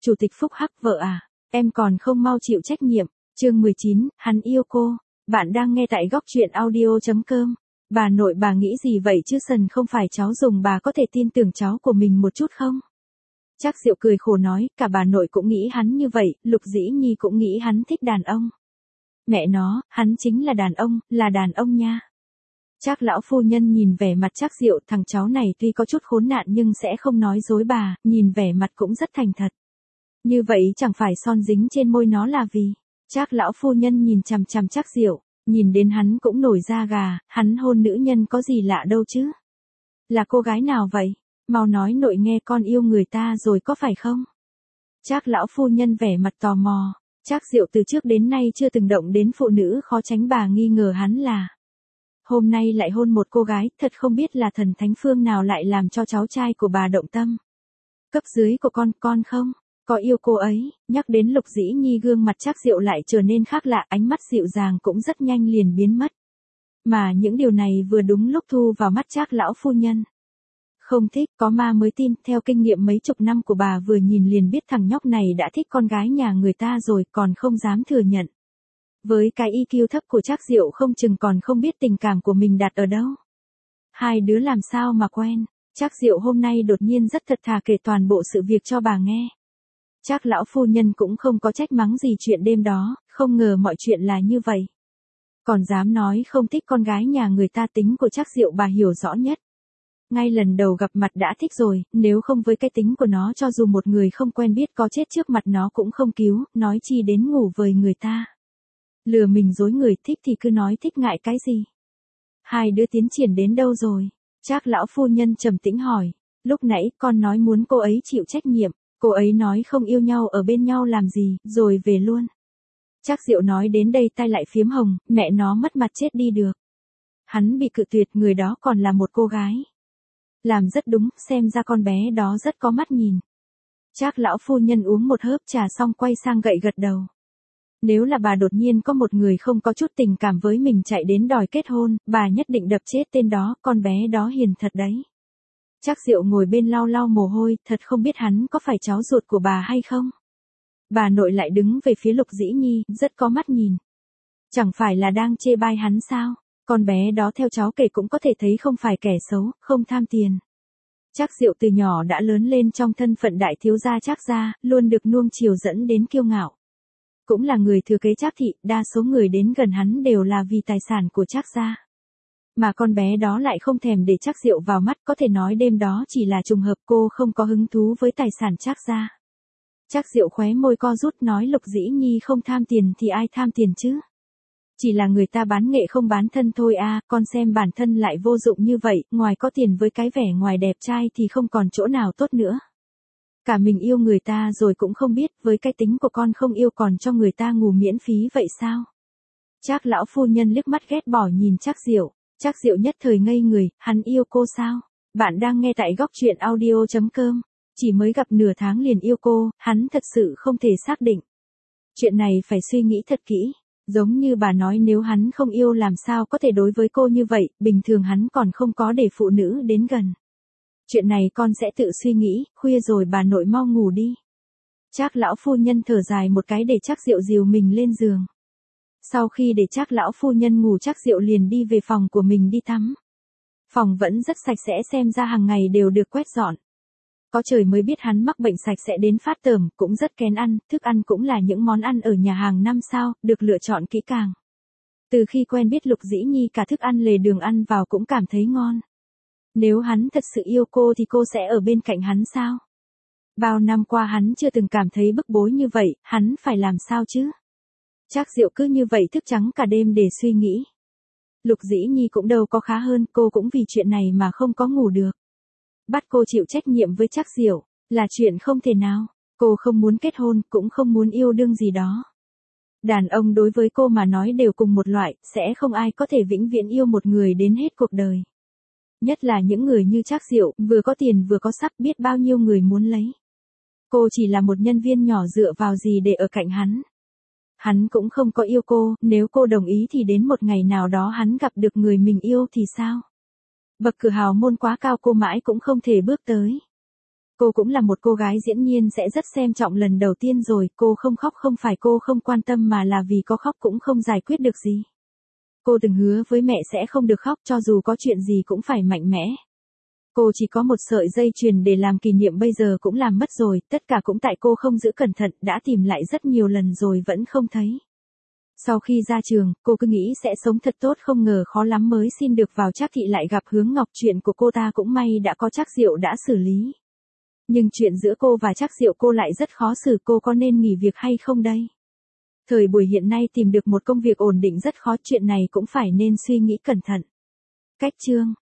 Chủ tịch Phúc Hắc vợ à, em còn không mau chịu trách nhiệm. Chương 19, hắn yêu cô. Bạn đang nghe tại góc truyện audio.com. Bà nội bà nghĩ gì vậy chứ, Sần không phải cháu dùng, bà có thể tin tưởng cháu của mình một chút không? Trác Diệu cười khổ nói, cả bà nội cũng nghĩ hắn như vậy, Lục Dĩ Nhi cũng nghĩ hắn thích đàn ông. Mẹ nó, hắn chính là đàn ông nha. Trác lão phu nhân nhìn vẻ mặt Trác Diệu, thằng cháu này tuy có chút khốn nạn nhưng sẽ không nói dối bà, nhìn vẻ mặt cũng rất thành thật. Như vậy chẳng phải son dính trên môi nó là vì. Trác lão phu nhân nhìn chằm chằm Trác Diệu, nhìn đến hắn cũng nổi da gà, hắn hôn nữ nhân có gì lạ đâu chứ. Là cô gái nào vậy? Mau nói nội nghe, con yêu người ta rồi có phải không? Trác lão phu nhân vẻ mặt tò mò. Trác Diệu từ trước đến nay chưa từng động đến phụ nữ, khó tránh bà nghi ngờ hắn là. Hôm nay lại hôn một cô gái, thật không biết là thần thánh phương nào lại làm cho cháu trai của bà động tâm. Cấp dưới của con không? Có yêu cô ấy. Nhắc đến Lục Dĩ Nhi, gương mặt Trác Diệu lại trở nên khác lạ, ánh mắt dịu dàng cũng rất nhanh liền biến mất. Mà những điều này vừa đúng lúc thu vào mắt Trác lão phu nhân. Không thích, có ma mới tin, theo kinh nghiệm mấy chục năm của bà vừa nhìn liền biết thằng nhóc này đã thích con gái nhà người ta rồi, còn không dám thừa nhận. Với cái EQ thấp của Trác Diệu không chừng còn không biết tình cảm của mình đặt ở đâu. Hai đứa làm sao mà quen. Trác Diệu hôm nay đột nhiên rất thật thà kể toàn bộ sự việc cho bà nghe. Trác lão phu nhân cũng không có trách mắng gì chuyện đêm đó, không ngờ mọi chuyện là như vậy. Còn dám nói không thích con gái nhà người ta, tính của Trác Diệu bà hiểu rõ nhất. Ngay lần đầu gặp mặt đã thích rồi, nếu không với cái tính của nó cho dù một người không quen biết có chết trước mặt nó cũng không cứu, nói chi đến ngủ với người ta. Lừa mình dối người, thích thì cứ nói thích, ngại cái gì. Hai đứa tiến triển đến đâu rồi? Trác lão phu nhân trầm tĩnh hỏi. Lúc nãy con nói muốn cô ấy chịu trách nhiệm, cô ấy nói không yêu nhau ở bên nhau làm gì, rồi về luôn. Trác Diệu nói đến đây tay lại phiếm hồng, mẹ nó mất mặt chết đi được. Hắn bị cự tuyệt, người đó còn là một cô gái. Làm rất đúng, xem ra con bé đó rất có mắt nhìn. Trác lão phu nhân uống một hớp trà xong quay sang gậy gật đầu. Nếu là bà đột nhiên có một người không có chút tình cảm với mình chạy đến đòi kết hôn, bà nhất định đập chết tên đó, con bé đó hiền thật đấy. Trác Diệu ngồi bên lau lau mồ hôi, thật không biết hắn có phải cháu ruột của bà hay không. Bà nội lại đứng về phía Lục Dĩ Nhi, rất có mắt nhìn. Chẳng phải là đang chê bai hắn sao? Con bé đó theo cháu kể cũng có thể thấy không phải kẻ xấu, không tham tiền. Trác Diệu từ nhỏ đã lớn lên trong thân phận đại thiếu gia Trác gia, luôn được nuông chiều dẫn đến kiêu ngạo. Cũng là người thừa kế Trác thị, đa số người đến gần hắn đều là vì tài sản của Trác gia. Mà con bé đó lại không thèm để Trác Diệu vào mắt, có thể nói đêm đó chỉ là trùng hợp, cô không có hứng thú với tài sản Trác gia. Trác Diệu khóe môi co rút nói, Lục Dĩ Nhi không tham tiền thì ai tham tiền chứ? Chỉ là người ta bán nghệ không bán thân thôi à, con xem bản thân lại vô dụng như vậy, ngoài có tiền với cái vẻ ngoài đẹp trai thì không còn chỗ nào tốt nữa. Cả mình yêu người ta rồi cũng không biết, với cái tính của con không yêu còn cho người ta ngủ miễn phí vậy sao? Trác lão phu nhân liếc mắt ghét bỏ nhìn Trác Diệu. Trác Diệu nhất thời ngây người, hắn yêu cô sao? Bạn đang nghe tại góc truyện audio.com. Chỉ mới gặp nửa tháng liền yêu cô, hắn thật sự không thể xác định. Chuyện này phải suy nghĩ thật kỹ. Giống như bà nói, nếu hắn không yêu làm sao có thể đối với cô như vậy, bình thường hắn còn không có để phụ nữ đến gần. Chuyện này con sẽ tự suy nghĩ, khuya rồi bà nội mau ngủ đi. Trác lão phu nhân thở dài một cái để Trác Diệu dìu mình lên giường. Sau khi để Trác lão phu nhân ngủ, Trác Diệu liền đi về phòng của mình đi tắm. Phòng vẫn rất sạch sẽ, xem ra hàng ngày đều được quét dọn. Có trời mới biết hắn mắc bệnh sạch sẽ đến phát tởm, cũng rất kén ăn, thức ăn cũng là những món ăn ở nhà hàng 5 sao, được lựa chọn kỹ càng. Từ khi quen biết Lục Dĩ Nhi, cả thức ăn lề đường ăn vào cũng cảm thấy ngon. Nếu hắn thật sự yêu cô thì cô sẽ ở bên cạnh hắn sao? Bao năm qua hắn chưa từng cảm thấy bức bối như vậy, hắn phải làm sao chứ? Trác Diệu cứ như vậy thức trắng cả đêm để suy nghĩ. Lục Dĩ Nhi cũng đâu có khá hơn, cô cũng vì chuyện này mà không có ngủ được. Bắt cô chịu trách nhiệm với Trác Diệu là chuyện không thể nào. Cô không muốn kết hôn, cũng không muốn yêu đương gì đó. Đàn ông đối với cô mà nói đều cùng một loại, sẽ không ai có thể vĩnh viễn yêu một người đến hết cuộc đời. Nhất là những người như Trác Diệu, vừa có tiền vừa có sắc, biết bao nhiêu người muốn lấy. Cô chỉ là một nhân viên nhỏ, dựa vào gì để ở cạnh hắn. Hắn cũng không có yêu cô, nếu cô đồng ý thì đến một ngày nào đó hắn gặp được người mình yêu thì sao? Bậc cửa hào môn quá cao cô mãi cũng không thể bước tới. Cô cũng là một cô gái dĩ nhiên sẽ rất xem trọng lần đầu tiên rồi, cô không khóc không phải cô không quan tâm mà là vì có khóc cũng không giải quyết được gì. Cô từng hứa với mẹ sẽ không được khóc cho dù có chuyện gì cũng phải mạnh mẽ. Cô chỉ có một sợi dây chuyền để làm kỷ niệm bây giờ cũng làm mất rồi, tất cả cũng tại cô không giữ cẩn thận, đã tìm lại rất nhiều lần rồi vẫn không thấy. Sau khi ra trường, cô cứ nghĩ sẽ sống thật tốt không ngờ khó lắm mới xin được vào Trác Thị lại gặp Hướng Ngọc, chuyện của cô ta cũng may đã có Trác Diệu đã xử lý. Nhưng chuyện giữa cô và Trác Diệu cô lại rất khó xử, cô có nên nghỉ việc hay không đây? Thời buổi hiện nay tìm được một công việc ổn định rất khó, chuyện này cũng phải nên suy nghĩ cẩn thận. Cách chương